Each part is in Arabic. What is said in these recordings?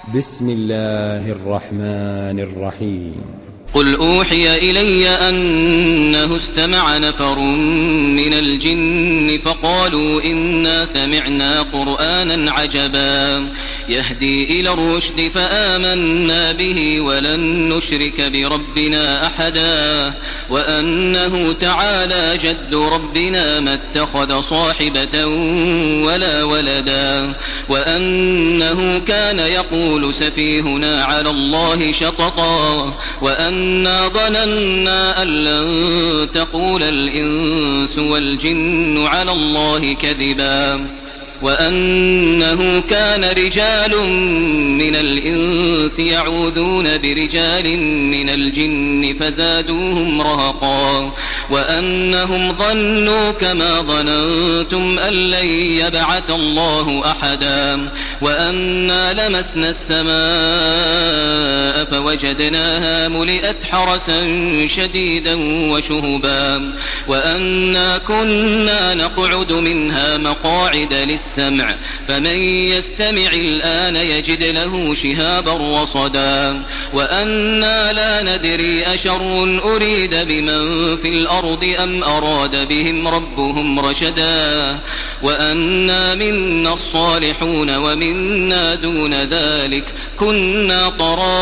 بسم الله الرحمن الرحيم. قل أوحي إلي أنه استمع نفر من الجن فقالوا إنا سمعنا قرآنا عجبا يهدي إلى الرشد فآمنا به ولن نشرك بربنا أحدا وأنه تعالى جد ربنا ما اتخذ صاحبة ولا ولدا وأنه كان يقول سفيهنا على الله شططا وأنا ظننا أن لن تقول الإنس والجن على الله كذبا وأنه كان رجال من الإنس يعوذون برجال من الجن فزادوهم رهقا وأنهم ظنوا كما ظننتم أن لن يبعث الله أحدا وأنا لمسنا السماء فوجدناها ملئت حرسا شديدا وشهبا وأنا كنا نقعد منها مقاعد للسمع فمن يستمع الآن يجد له شهابا رصدا وأنا لا ندري أشر أريد بمن في الأرض أم أراد بهم ربهم رشدا وأنا منا الصالحون ومنا دون ذلك كنا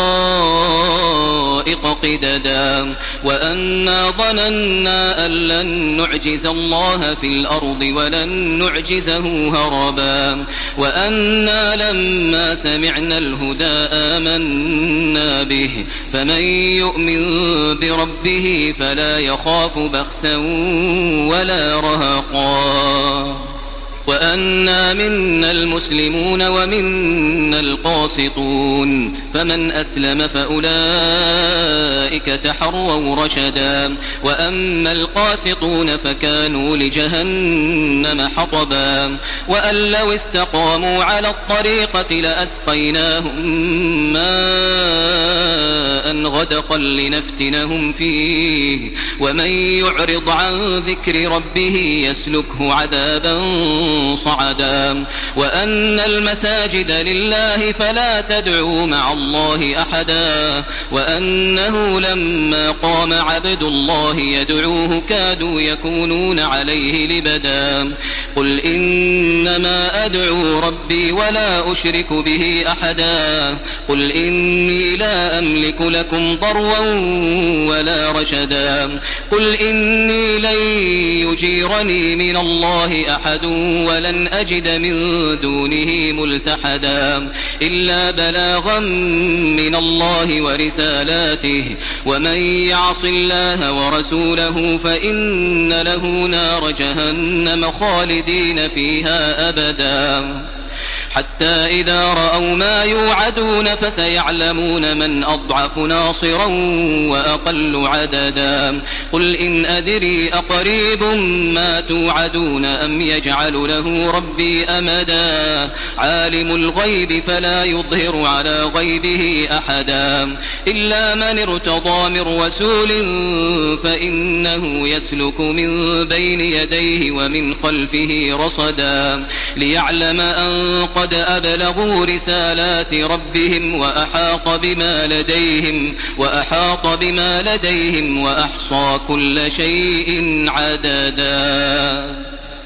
طرائق قددا وأنا ظننا أن لن نعجز الله في الأرض ولن نعجزه هربا وأنا لما سمعنا الهدى آمنا به فمن يؤمن بربه فلا يخاف بخسا ولا رهقا وأنا منا المسلمون ومنا القاسطون فمن أسلم فأولئك تحروا رشدا وأما القاسطون فكانوا لجهنم حطبا وأن لو استقاموا على الطريقة لأسقيناهم ماء غدقا لنفتنهم فيه ومن يعرض عن ذكر ربه يسلكه عذابا صعدا وأن المساجد لله فلا تدعوا مع الله أحدا وأنه لما قام عبد الله يدعوه كادوا يكونون عليه لبدا قل إنما أدعو ربي ولا أشرك به أحدا قل إني لا أملك لكم ضرا ولا رشدا قل إني لن يجيرني من الله أحد ولن أجد من دونه ملتحدا إلا بلاغا من الله ورسالاته ومن يعص الله ورسوله فإن له نار جهنم خالدين فيها أبدا حتى إذا رأوا ما يوعدون فسيعلمون من أضعف ناصرا وأقل عددا قل إن أدري أقريب ما توعدون أم يجعل له ربي أمدا عالم الغيب فلا يظهر على غيبه أحدا إلا من ارتضى من رسول فإنه يسلك من بين يديه ومن خلفه رصدا ليعلم أن قد أبلغوا رسالات ربهم وأحاط بما لديهم وأحصى كل شيء عددا.